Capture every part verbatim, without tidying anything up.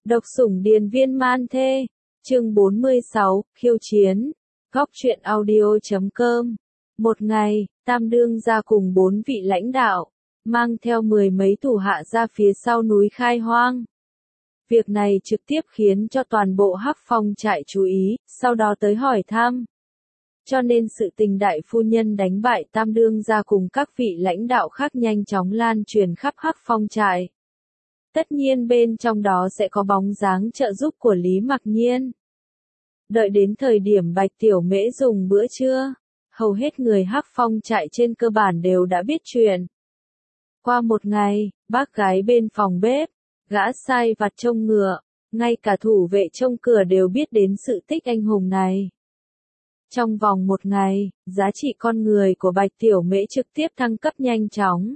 Độc sủng điền viên man thê, chương bốn mươi sáu, khiêu chiến, góc truyện audio chấm com. Một ngày, Tam Đương gia cùng bốn vị lãnh đạo, mang theo mười mấy thủ hạ ra phía sau núi khai hoang. Việc này trực tiếp khiến cho toàn bộ Hắc Phong trại chú ý, sau đó tới hỏi thăm. Cho nên sự tình đại phu nhân đánh bại Tam Đương gia cùng các vị lãnh đạo khác nhanh chóng lan truyền khắp Hắc Phong trại. Tất nhiên bên trong đó sẽ có bóng dáng trợ giúp của Lý Mặc Nhiên. Đợi đến thời điểm Bạch Tiểu Mễ dùng bữa trưa, hầu hết người Hắc Phong trại trên cơ bản đều đã biết chuyện. Qua một ngày, bác gái bên phòng bếp, gã sai vặt trông ngựa, ngay cả thủ vệ trông cửa đều biết đến sự tích anh hùng này. Trong vòng một ngày, giá trị con người của Bạch Tiểu Mễ trực tiếp thăng cấp nhanh chóng.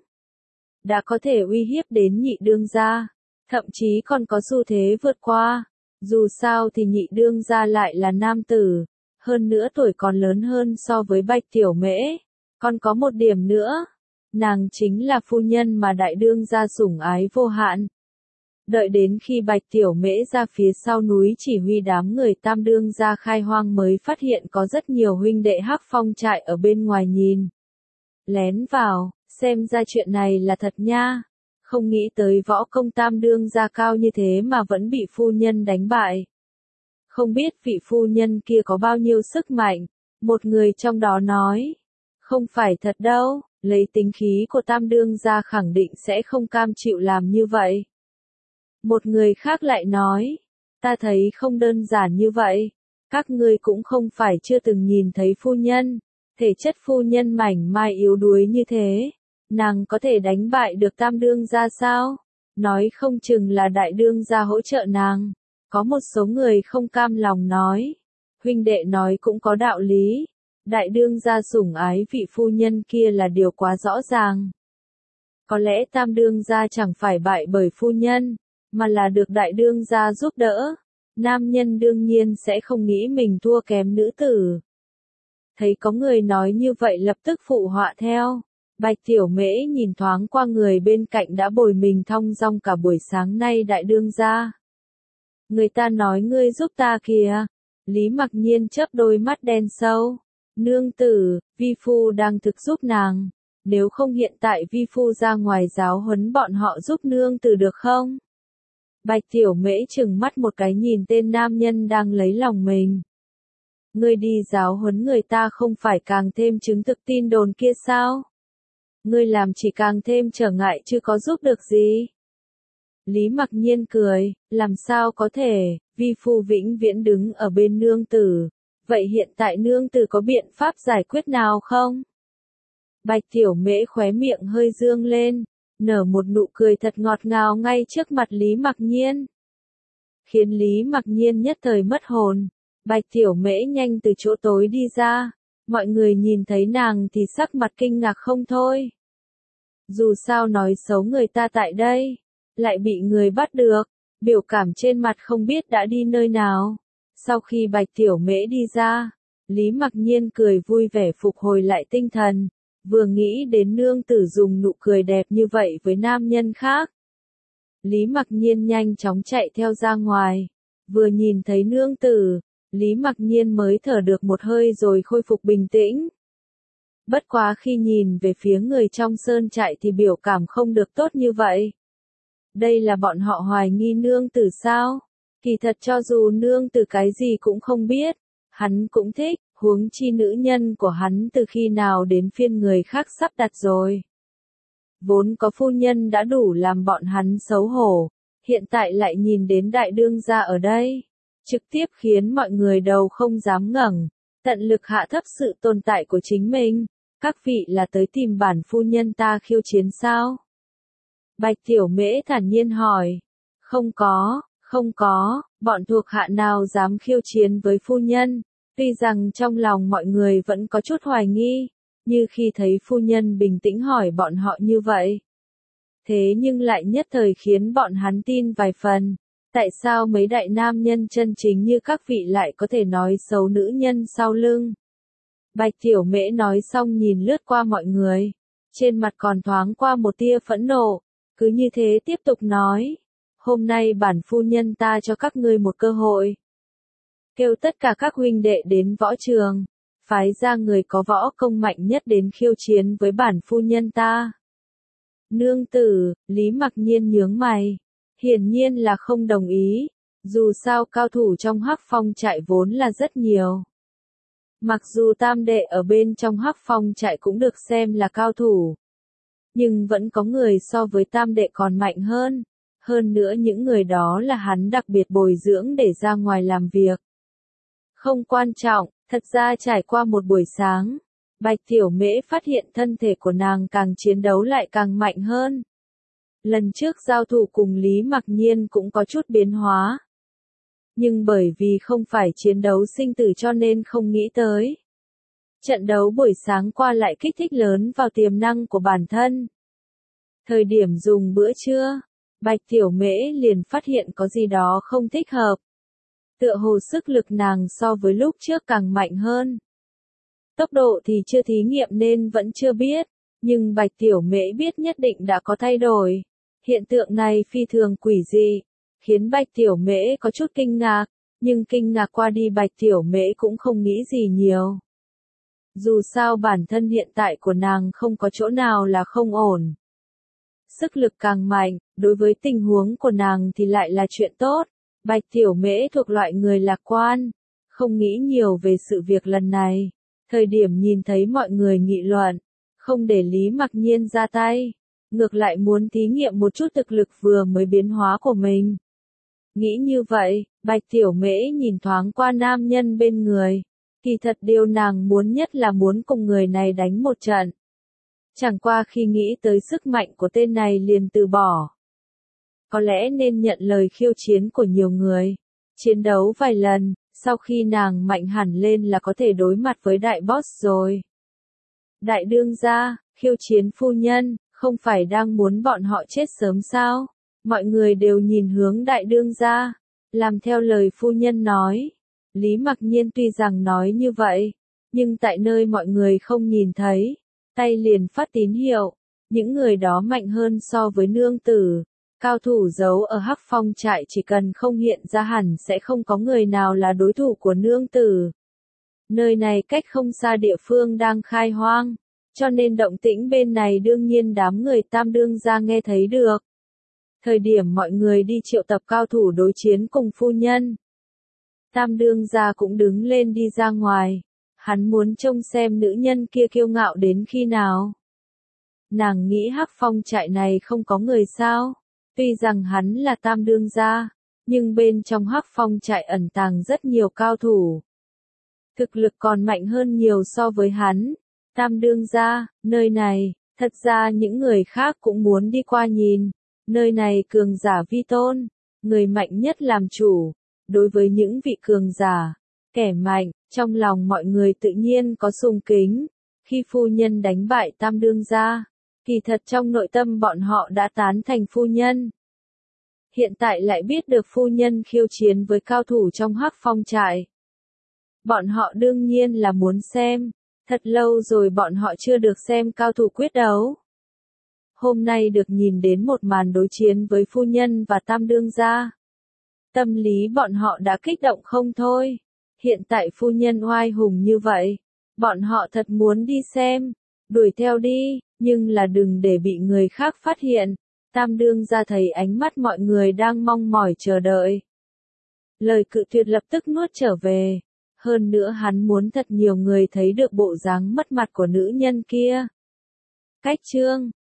Đã có thể uy hiếp đến nhị đương gia, thậm chí còn có xu thế vượt qua. Dù sao thì nhị đương gia lại là nam tử, hơn nữa tuổi còn lớn hơn so với Bạch Tiểu Mễ. Còn có một điểm nữa, nàng chính là phu nhân mà đại đương gia sủng ái vô hạn. Đợi đến khi Bạch Tiểu Mễ ra phía sau núi chỉ huy đám người Tam Đương gia khai hoang mới phát hiện có rất nhiều huynh đệ Hắc Phong trại ở bên ngoài nhìn. Lén vào, xem ra chuyện này là thật nha. Không nghĩ tới võ công Tam Đương gia cao như thế mà vẫn bị phu nhân đánh bại. Không biết vị phu nhân kia có bao nhiêu sức mạnh, một người trong đó nói. Không phải thật đâu, lấy tính khí của Tam Đương gia khẳng định sẽ không cam chịu làm như vậy. Một người khác lại nói, ta thấy không đơn giản như vậy, các ngươi cũng không phải chưa từng nhìn thấy phu nhân, thể chất phu nhân mảnh mai yếu đuối như thế, nàng có thể đánh bại được Tam Đương gia sao? Nói không chừng là đại đương gia hỗ trợ nàng. Có một số người không cam lòng nói, huynh đệ nói cũng có đạo lý, đại đương gia sủng ái vị phu nhân kia là điều quá rõ ràng. Có lẽ Tam Đương gia chẳng phải bại bởi phu nhân, mà là được đại đương gia giúp đỡ. Nam nhân đương nhiên sẽ không nghĩ mình thua kém nữ tử. Thấy có người nói như vậy lập tức phụ họa theo. Bạch Tiểu Mễ nhìn thoáng qua người bên cạnh đã bồi mình thong dong cả buổi sáng nay đại đương gia. Người ta nói ngươi giúp ta kìa. Lý Mặc Nhiên chớp đôi mắt đen sâu. Nương tử, vi phu đang thực giúp nàng. Nếu không hiện tại vi phu ra ngoài giáo huấn bọn họ giúp nương tử được không? Bạch Tiểu Mễ chừng mắt một cái nhìn tên nam nhân đang lấy lòng mình. Ngươi đi giáo huấn người ta không phải càng thêm chứng thực tin đồn kia sao? Ngươi làm chỉ càng thêm trở ngại chứ có giúp được gì. Lý Mặc Nhiên cười, làm sao có thể, vi phu vĩnh viễn đứng ở bên nương tử. Vậy hiện tại nương tử có biện pháp giải quyết nào không? Bạch Tiểu Mễ khóe miệng hơi dương lên, nở một nụ cười thật ngọt ngào ngay trước mặt Lý Mặc Nhiên. Khiến Lý Mặc Nhiên nhất thời mất hồn. Bạch Tiểu Mễ nhanh từ chỗ tối đi ra. Mọi người nhìn thấy nàng thì sắc mặt kinh ngạc không thôi. Dù sao nói xấu người ta tại đây, lại bị người bắt được, biểu cảm trên mặt không biết đã đi nơi nào. Sau khi Bạch Tiểu Mễ đi ra, Lý Mặc Nhiên cười vui vẻ phục hồi lại tinh thần, vừa nghĩ đến nương tử dùng nụ cười đẹp như vậy với nam nhân khác. Lý Mặc Nhiên nhanh chóng chạy theo ra ngoài, vừa nhìn thấy nương tử, Lý Mặc Nhiên mới thở được một hơi rồi khôi phục bình tĩnh. Bất quá khi nhìn về phía người trong sơn trại thì biểu cảm không được tốt như vậy. Đây là bọn họ hoài nghi nương tử sao? Kỳ thật cho dù nương tử cái gì cũng không biết, hắn cũng thích, huống chi nữ nhân của hắn từ khi nào đến phiên người khác sắp đặt rồi. Vốn có phu nhân đã đủ làm bọn hắn xấu hổ, hiện tại lại nhìn đến đại đương gia ở đây. Trực tiếp khiến mọi người đầu không dám ngẩng, tận lực hạ thấp sự tồn tại của chính mình. Các vị là tới tìm bản phu nhân ta khiêu chiến sao? Bạch Tiểu Mễ thản nhiên hỏi. Không có, không có, bọn thuộc hạ nào dám khiêu chiến với phu nhân. Tuy rằng trong lòng mọi người vẫn có chút hoài nghi, như khi thấy phu nhân bình tĩnh hỏi bọn họ như vậy. Thế nhưng lại nhất thời khiến bọn hắn tin vài phần. Tại sao mấy đại nam nhân chân chính như các vị lại có thể nói xấu nữ nhân sau lưng? Bạch Tiểu Mễ nói xong nhìn lướt qua mọi người. Trên mặt còn thoáng qua một tia phẫn nộ. Cứ như thế tiếp tục nói. hôm nay bản phu nhân ta cho các ngươi một cơ hội. Kêu tất cả các huynh đệ đến võ trường, phái ra người có võ công mạnh nhất đến khiêu chiến với bản phu nhân ta. Nương tử, Lý Mặc Nhiên nhướng mày, hiển nhiên là không đồng ý, dù sao cao thủ trong Hắc Phong trại vốn là rất nhiều. Mặc dù tam đệ ở bên trong Hắc Phong trại cũng được xem là cao thủ, nhưng vẫn có người so với tam đệ còn mạnh hơn, hơn nữa những người đó là hắn đặc biệt bồi dưỡng để ra ngoài làm việc. Không quan trọng, thật ra trải qua một buổi sáng, Bạch Tiểu Mễ phát hiện thân thể của nàng càng chiến đấu lại càng mạnh hơn. Lần trước giao thủ cùng Lý Mặc Nhiên cũng có chút biến hóa. Nhưng bởi vì không phải chiến đấu sinh tử cho nên không nghĩ tới. Trận đấu buổi sáng qua lại kích thích lớn vào tiềm năng của bản thân. Thời điểm dùng bữa trưa, Bạch Tiểu Mễ liền phát hiện có gì đó không thích hợp. Tựa hồ sức lực nàng so với lúc trước càng mạnh hơn. Tốc độ thì chưa thí nghiệm nên vẫn chưa biết, nhưng Bạch Tiểu Mễ biết nhất định đã có thay đổi. Hiện tượng này phi thường quỷ dị, khiến Bạch Tiểu Mễ có chút kinh ngạc, nhưng kinh ngạc qua đi Bạch Tiểu Mễ cũng không nghĩ gì nhiều. Dù sao bản thân hiện tại của nàng không có chỗ nào là không ổn. Sức lực càng mạnh, đối với tình huống của nàng thì lại là chuyện tốt. Bạch Tiểu Mễ thuộc loại người lạc quan, không nghĩ nhiều về sự việc lần này. Thời điểm nhìn thấy mọi người nghị luận, không để Lý Mặc Nhiên ra tay, ngược lại muốn thí nghiệm một chút thực lực vừa mới biến hóa của mình. Nghĩ như vậy, Bạch Tiểu Mễ nhìn thoáng qua nam nhân bên người, kỳ thật điều nàng muốn nhất là muốn cùng người này đánh một trận. Chẳng qua khi nghĩ tới sức mạnh của tên này liền từ bỏ. Có lẽ nên nhận lời khiêu chiến của nhiều người, chiến đấu vài lần, sau khi nàng mạnh hẳn lên là có thể đối mặt với đại boss rồi. Đại đương gia, khiêu chiến phu nhân, không phải đang muốn bọn họ chết sớm sao? Mọi người đều nhìn hướng đại đương gia, làm theo lời phu nhân nói. Lý Mặc Nhiên tuy rằng nói như vậy, nhưng tại nơi mọi người không nhìn thấy, tay liền phát tín hiệu, những người đó mạnh hơn so với nương tử. Cao thủ giấu ở Hắc Phong trại chỉ cần không hiện ra hẳn sẽ không có người nào là đối thủ của nương tử. Nơi này cách không xa địa phương đang khai hoang, cho nên động tĩnh bên này đương nhiên đám người tam đương gia nghe thấy được. Thời điểm mọi người đi triệu tập cao thủ đối chiến cùng phu nhân, tam đương gia cũng đứng lên đi ra ngoài, hắn muốn trông xem nữ nhân kia kiêu ngạo đến khi nào. Nàng nghĩ Hắc Phong trại này không có người sao? Tuy rằng hắn là tam đương gia, nhưng bên trong Hắc Phong trại ẩn tàng rất nhiều cao thủ. Thực lực còn mạnh hơn nhiều so với hắn. Tam đương gia, nơi này, thật ra những người khác cũng muốn đi qua nhìn. Nơi này cường giả vi tôn, người mạnh nhất làm chủ. Đối với những vị cường giả, kẻ mạnh, trong lòng mọi người tự nhiên có sùng kính. Khi phu nhân đánh bại tam đương gia, kỳ thật trong nội tâm bọn họ đã tán thành phu nhân. Hiện tại lại biết được phu nhân khiêu chiến với cao thủ trong Hắc Phong trại. Bọn họ đương nhiên là muốn xem, thật lâu rồi bọn họ chưa được xem cao thủ quyết đấu. Hôm nay được nhìn đến một màn đối chiến với phu nhân và tam đương gia. Tâm lý bọn họ đã kích động không thôi. Hiện tại phu nhân oai hùng như vậy, bọn họ thật muốn đi xem, đuổi theo đi, nhưng là đừng để bị người khác phát hiện. Tam đương gia thấy ánh mắt mọi người đang mong mỏi chờ đợi. Lời cự tuyệt lập tức nuốt trở về. Hơn nữa hắn muốn thật nhiều người thấy được bộ dáng mất mặt của nữ nhân kia. Cách chương